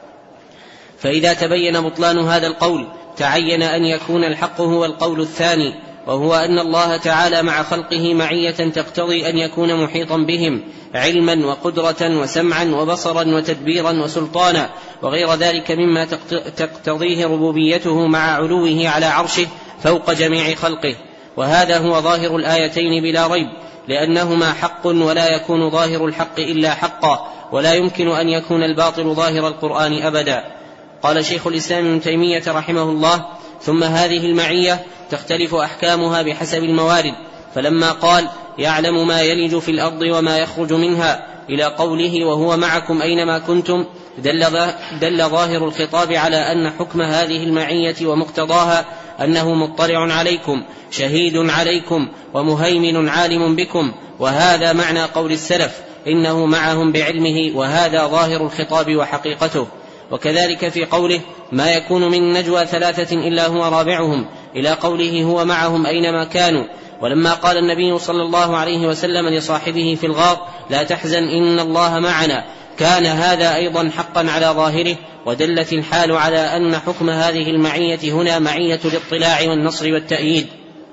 فإذا تبين بطلان هذا القول تعين أن يكون الحق هو القول الثاني، وهو أن الله تعالى مع خلقه معية تقتضي أن يكون محيطا بهم علما وقدرة وسمعا وبصرا وتدبيرا وسلطانا وغير ذلك مما تقتضيه ربوبيته مع علوه على عرشه فوق جميع خلقه. وهذا هو ظاهر الآيتين بلا ريب، لأنهما حق ولا يكون ظاهر الحق إلا حقا، ولا يمكن أن يكون الباطل ظاهر القرآن أبدا. قال شيخ الإسلام ابن تيمية رحمه الله: ثم هذه المعية تختلف أحكامها بحسب الموارد. فلما قال يعلم ما يلج في الأرض وما يخرج منها إلى قوله وهو معكم أينما كنتم دل ظاهر الخطاب على أن حكم هذه المعية ومقتضاها أنه مطلع عليكم شهيد عليكم ومهيمن عالم بكم، وهذا معنى قول السلف إنه معهم بعلمه، وهذا ظاهر الخطاب وحقيقته. وكذلك في قوله ما يكون من نجوى ثلاثة إلا هو رابعهم إلى قوله هو معهم أينما كانوا. ولما قال النبي صلى الله عليه وسلم لصاحبه في الغار لا تحزن إن الله معنا، كان هذا أيضا حقا على ظاهره، ودلت الحال على أن حكم هذه المعية هنا معية الاطلاع والنصر والتأييد.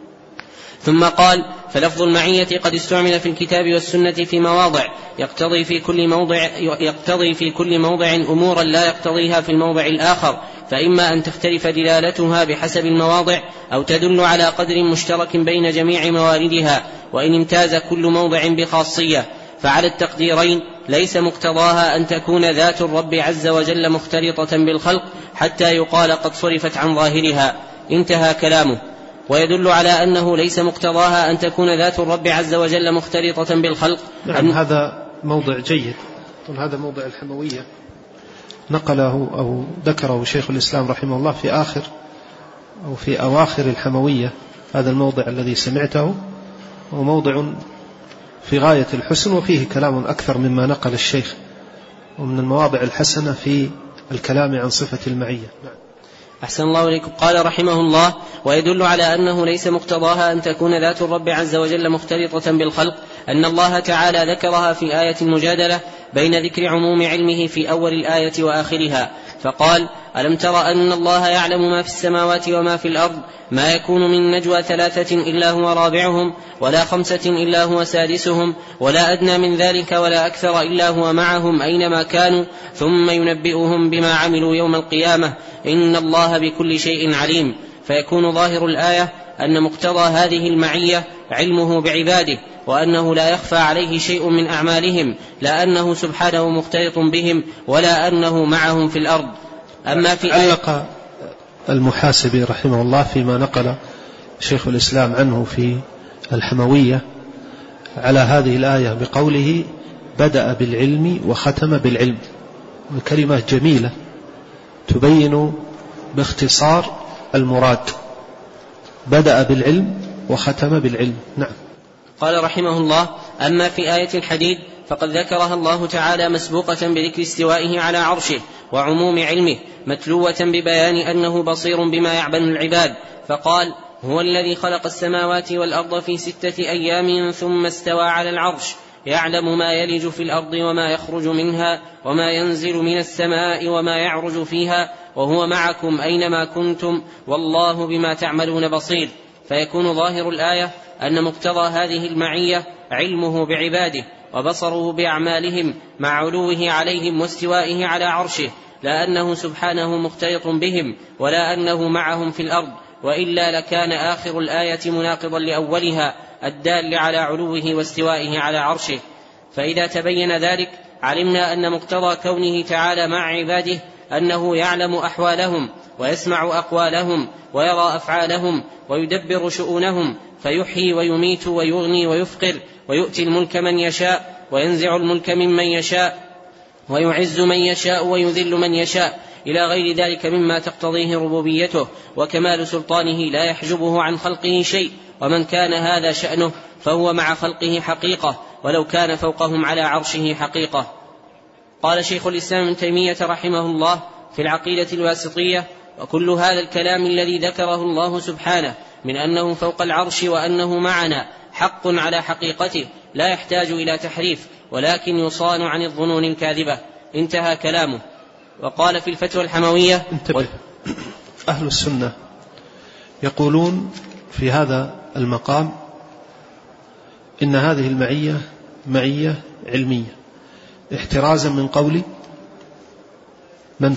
ثم قال فلفظ المعية قد استعمل في الكتاب والسنة في مواضع يقتضي في كل موضع, يقتضي في كل موضع أمورا لا يقتضيها في الموضع الآخر، فإما أن تختلف دلالتها بحسب المواضع أو تدل على قدر مشترك بين جميع مواردها، وإن امتاز كل موضع بخاصية فعلى التقديرين ليس مقتضاها أن تكون ذات الرب عز وجل مختلطة بالخلق حتى يقال قد صرفت عن ظاهرها. انتهى كلامه. ويدل على أنه ليس مقتضاها أن تكون ذات الرب عز وجل مختلطة بالخلق. نعم، هذا موضع جيد. هذا موضع الحموية نقله أو ذكره شيخ الإسلام رحمه الله في آخر أو في أواخر الحموية. هذا الموضع الذي سمعته هو موضع في غاية الحسن، وفيه كلام أكثر مما نقل الشيخ، ومن المواضع الحسنة في الكلام عن صفة المعية. نعم. أحسن الله إليكم. قال رحمه الله: ويدل على أنه ليس مقتضاها أن تكون ذات الرب عز وجل مختلطة بالخلق أن الله تعالى ذكرها في آية المجادلة بين ذكر عموم علمه في أول الآية وآخرها، فقال: ألم تر أن الله يعلم ما في السماوات وما في الأرض، ما يكون من نجوى ثلاثة إلا هو رابعهم، ولا خمسة إلا هو سادسهم، ولا أدنى من ذلك ولا أكثر إلا هو معهم أينما كانوا، ثم ينبئهم بما عملوا يوم القيامة، إن الله بكل شيء عليم. فيكون ظاهر الآية أن مقتضى هذه المعية علمه بعباده، وأنه لا يخفى عليه شيء من أعمالهم، لا أنه سبحانه مختلط بهم ولا أنه معهم في الأرض. أما في علق المحاسبي رحمه الله فيما نقل شيخ الإسلام عنه في الحموية على هذه الآية بقوله: بدأ بالعلم وختم بالعلم. الكلمة جميلة تبين باختصار المراد. بدأ بالعلم وختم بالعلم. نعم. قال رحمه الله: أما في آية الحديد فقد ذكرها الله تعالى مسبوقة بذكر استوائه على عرشه وعموم علمه، متلوة ببيان أنه بصير بما يعمل العباد، فقال: هو الذي خلق السماوات والأرض في ستة أيام ثم استوى على العرش، يعلم ما يلج في الأرض وما يخرج منها وما ينزل من السماء وما يعرج فيها، وهو معكم أينما كنتم والله بما تعملون بصير. فيكون ظاهر الآية أن مقتضى هذه المعية علمه بعباده وبصره بأعمالهم مع علوه عليهم واستوائه على عرشه، لا أنه سبحانه مختلط بهم ولا أنه معهم في الأرض، وإلا لكان آخر الآية مناقضا لأولها الدال على علوه واستوائه على عرشه. فإذا تبين ذلك علمنا أن مقتضى كونه تعالى مع عباده أنه يعلم أحوالهم ويسمع أقوالهم ويرى أفعالهم ويدبر شؤونهم، فيحيي ويميت ويغني ويفقر، ويؤتي الملك من يشاء وينزع الملك ممن يشاء، ويعز من يشاء ويذل من يشاء، إلى غير ذلك مما تقتضيه ربوبيته وكمال سلطانه لا يحجبه عن خلقه شيء. ومن كان هذا شأنه فهو مع خلقه حقيقة، ولو كان فوقهم على عرشه حقيقة. قال شيخ الإسلام ابن تيمية رحمه الله في العقيدة الواسطية: وكل هذا الكلام الذي ذكره الله سبحانه من أنه فوق العرش وأنه معنا حق على حقيقته، لا يحتاج إلى تحريف، ولكن يصان عن الظنون الكاذبة. انتهى كلامه. وقال في الفتوى الحموية: انتبه، أهل السنة يقولون في هذا المقام إن هذه المعية معية علمية احترازا من قول من؟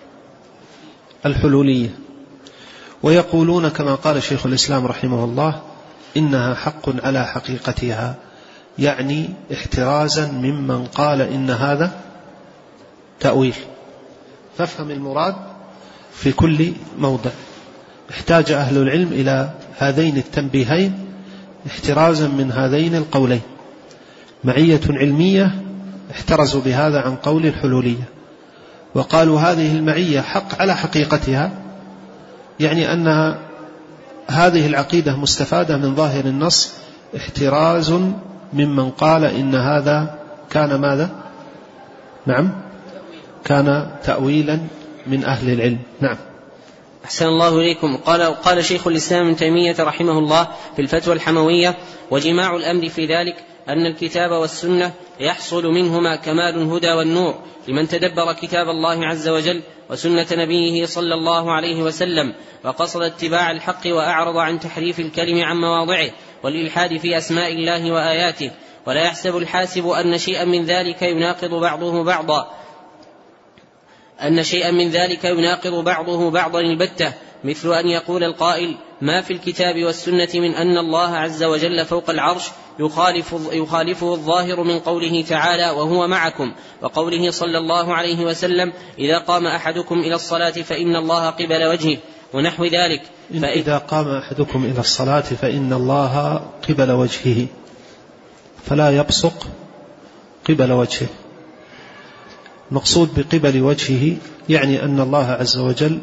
الحلولية. ويقولون كما قال شيخ الإسلام رحمه الله: إنها حق على حقيقتها، يعني احترازا ممن قال إن هذا تأويل. فافهم المراد في كل موضع. احتاج أهل العلم إلى هذين التنبيهين احترازا من هذين القولين. معية علمية احترزوا بهذا عن قول الحلولية، وقالوا هذه المعية حق على حقيقتها، يعني أن هذه العقيدة مستفادة من ظاهر النص، احتراز ممن قال إن هذا كان ماذا؟ نعم، كان تأويلا من أهل العلم. نعم. أحسن الله إليكم. قال, قال شيخ الإسلام ابن تيمية رحمه الله في الفتوى الحموية: وجماع الأمر في ذلك أن الكتاب والسنة يحصل منهما كمال الهدى والنور لمن تدبر كتاب الله عز وجل وسنة نبيه صلى الله عليه وسلم، وقصد اتباع الحق وأعرض عن تحريف الكلم عن مواضعه والإلحاد في أسماء الله وآياته. ولا يحسب الحاسب أن شيئا من ذلك يناقض بعضه بعضا، أن شيئا من ذلك يناقض بعضه بعضا البتة، مثل أن يقول القائل: ما في الكتاب والسنة من أن الله عز وجل فوق العرش يخالف يخالفه الظاهر من قوله تعالى: وهو معكم، وقوله صلى الله عليه وسلم: إذا قام أحدكم إلى الصلاة فإن الله قبل وجهه، ونحو ذلك. إذا قام أحدكم إلى الصلاة فإن الله قبل وجهه، فلا يبصق قبل وجهه. مقصود بقبل وجهه يعني أن الله عز وجل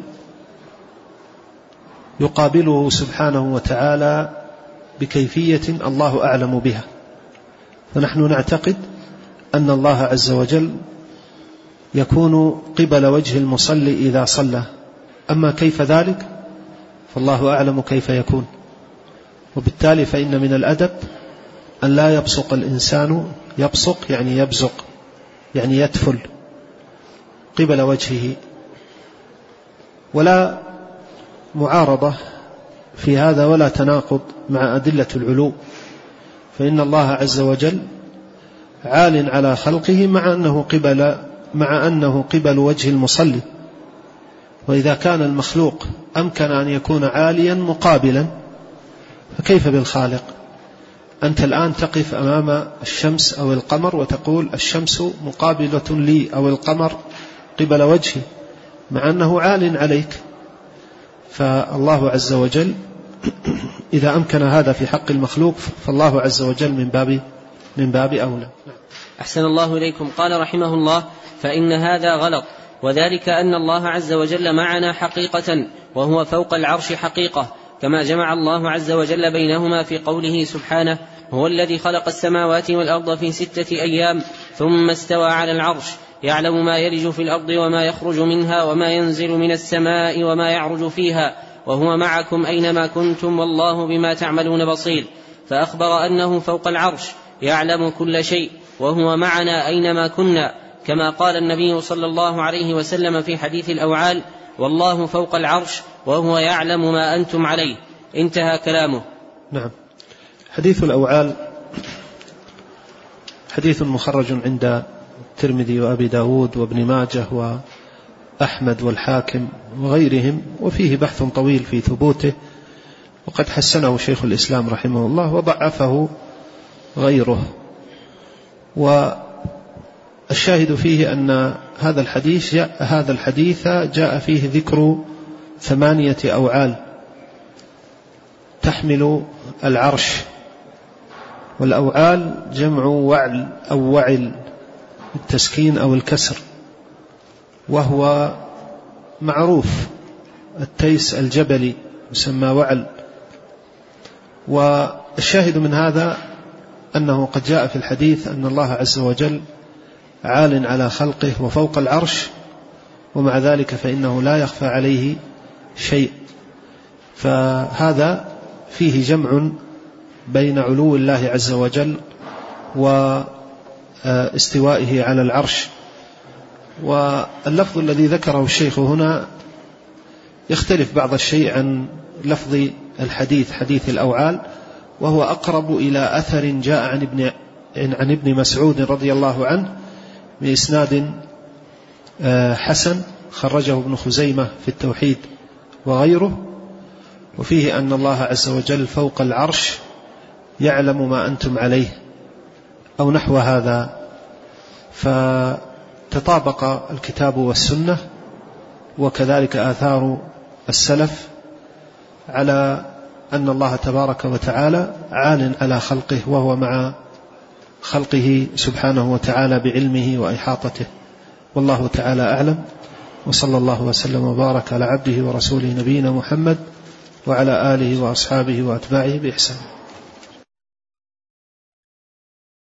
يقابله سبحانه وتعالى بكيفية الله أعلم بها، فنحن نعتقد أن الله عز وجل يكون قبل وجه المصلي إذا صلى، أما كيف ذلك فالله أعلم كيف يكون. وبالتالي فإن من الأدب أن لا يبصق الإنسان، يبصق يعني يبزق يعني يتفل قبل وجهه. ولا معارضة في هذا ولا تناقض مع أدلة العلو، فإن الله عز وجل عال على خلقه مع أنه قبل مع أنه قبل وجه المصلي. وإذا كان المخلوق أمكن أن يكون عاليا مقابلا، فكيف بالخالق؟ أنت الآن تقف أمام الشمس أو القمر وتقول الشمس مقابلة لي أو القمر قبل وجهي، مع أنه عال عليك. فالله عز وجل إذا أمكن هذا في حق المخلوق فالله عز وجل من باب من باب أولى. أحسن الله إليكم. قال رحمه الله: فإن هذا غلط، وذلك أن الله عز وجل معنا حقيقة، وهو فوق العرش حقيقة، كما جمع الله عز وجل بينهما في قوله سبحانه: هو الذي خلق السماوات والأرض في ستة أيام ثم استوى على العرش، يعلم ما يلج في الأرض وما يخرج منها وما ينزل من السماء وما يعرج فيها، وهو معكم أينما كنتم والله بما تعملون بصير. فأخبر أنه فوق العرش يعلم كل شيء، وهو معنا أينما كنا، كما قال النبي صلى الله عليه وسلم في حديث الأوعال: والله فوق العرش وهو يعلم ما أنتم عليه. انتهى كلامه. نعم. حديث الأوعال حديث مخرج عند الترمذي وأبي داود وابن ماجه وأحمد والحاكم وغيرهم، وفيه بحث طويل في ثبوته، وقد حسنه شيخ الإسلام رحمه الله وضعفه غيره. والشاهد فيه أن هذا الحديث هذا الحديث جاء فيه ذكر ثمانية أوعال تحمل العرش، والأوعال جمع وعل أو وعل التسكين أو الكسر، وهو معروف التيس الجبلي يسمى وعل. والشاهد من هذا أنه قد جاء في الحديث أن الله عز وجل عال على خلقه وفوق العرش، ومع ذلك فإنه لا يخفى عليه شيء. فهذا فيه جمع بين علو الله عز وجل واستوائه على العرش. واللفظ الذي ذكره الشيخ هنا يختلف بعض الشيء عن لفظ الحديث حديث الأوعال، وهو أقرب إلى أثر جاء عن ابن, عن ابن مسعود رضي الله عنه بإسناد حسن خرجه ابن خزيمة في التوحيد وغيره، وفيه أن الله عز وجل فوق العرش يعلم ما أنتم عليه أو نحو هذا. فتطابق الكتاب والسنة وكذلك آثار السلف على أن الله تبارك وتعالى عال على خلقه، وهو مع خلقه سبحانه وتعالى بعلمه وإحاطته. والله تعالى أعلم، وصلى الله وسلم وبارك على عبده ورسوله نبينا محمد وعلى آله وأصحابه وأتباعه بإحسان.